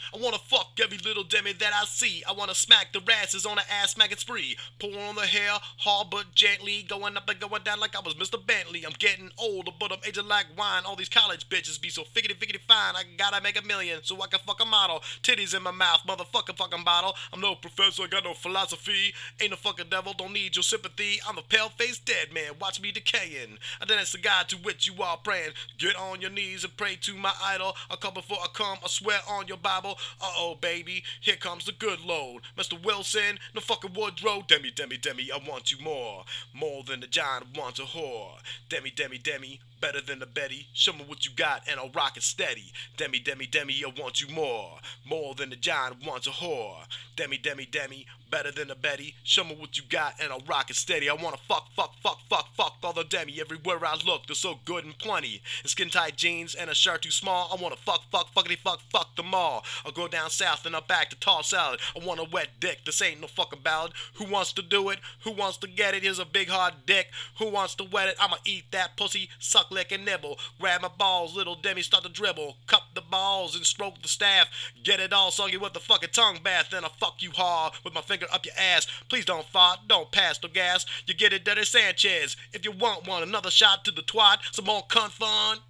I wanna fuck every little demi that I see. I wanna smack the asses on an ass smacking spree. Pull on the hair, hard but gently, going up and going down like I was Mr. Bentley. I'm getting older, but I'm aging like wine. All these college bitches be so figgity fine. I gotta make a million so I can fuck a model. Titties in my mouth, motherfucking fucking bottle. I'm no professor, I got no philosophy. Ain't no fucking devil, don't need your sympathy. I'm a pale-faced dead man, watch me decaying. I dance the God to which you are praying. Get on your knees and pray to my idol. I come before I come, I swear on your Bible. Uh-oh, baby, here comes the good load. Mr. Wilson, no fucking Woodrow. Demi, I want you more. More than the giant wants a whore. Demi, better than the Betty. Show me what you got and I'll rock it steady. Demi, I want you more. More than the giant wants a whore. Demi, better than the Betty. Show me what you got and I'll rock it steady. I wanna fuck all the Demi. Everywhere I look, they're so good and plenty. In skin tight jeans and a shirt too small. I wanna fuck them all. I'll go down south and up back to tall salad. I want a wet dick, this ain't no fucking ballad. Who wants to do it? Who wants to get it? Here's a big hard dick. Who wants to wet it? I'ma eat that pussy, suck, lick, and nibble. Grab my balls, little Demi, start to dribble. Cup the balls and stroke the staff. Get it all soggy with the fucking tongue bath. Then I fuck you hard with my finger up your ass. Please don't fart, don't pass no gas. You get it, Dirty Sanchez. If you want one, another shot to the twat. Some more cunt fun.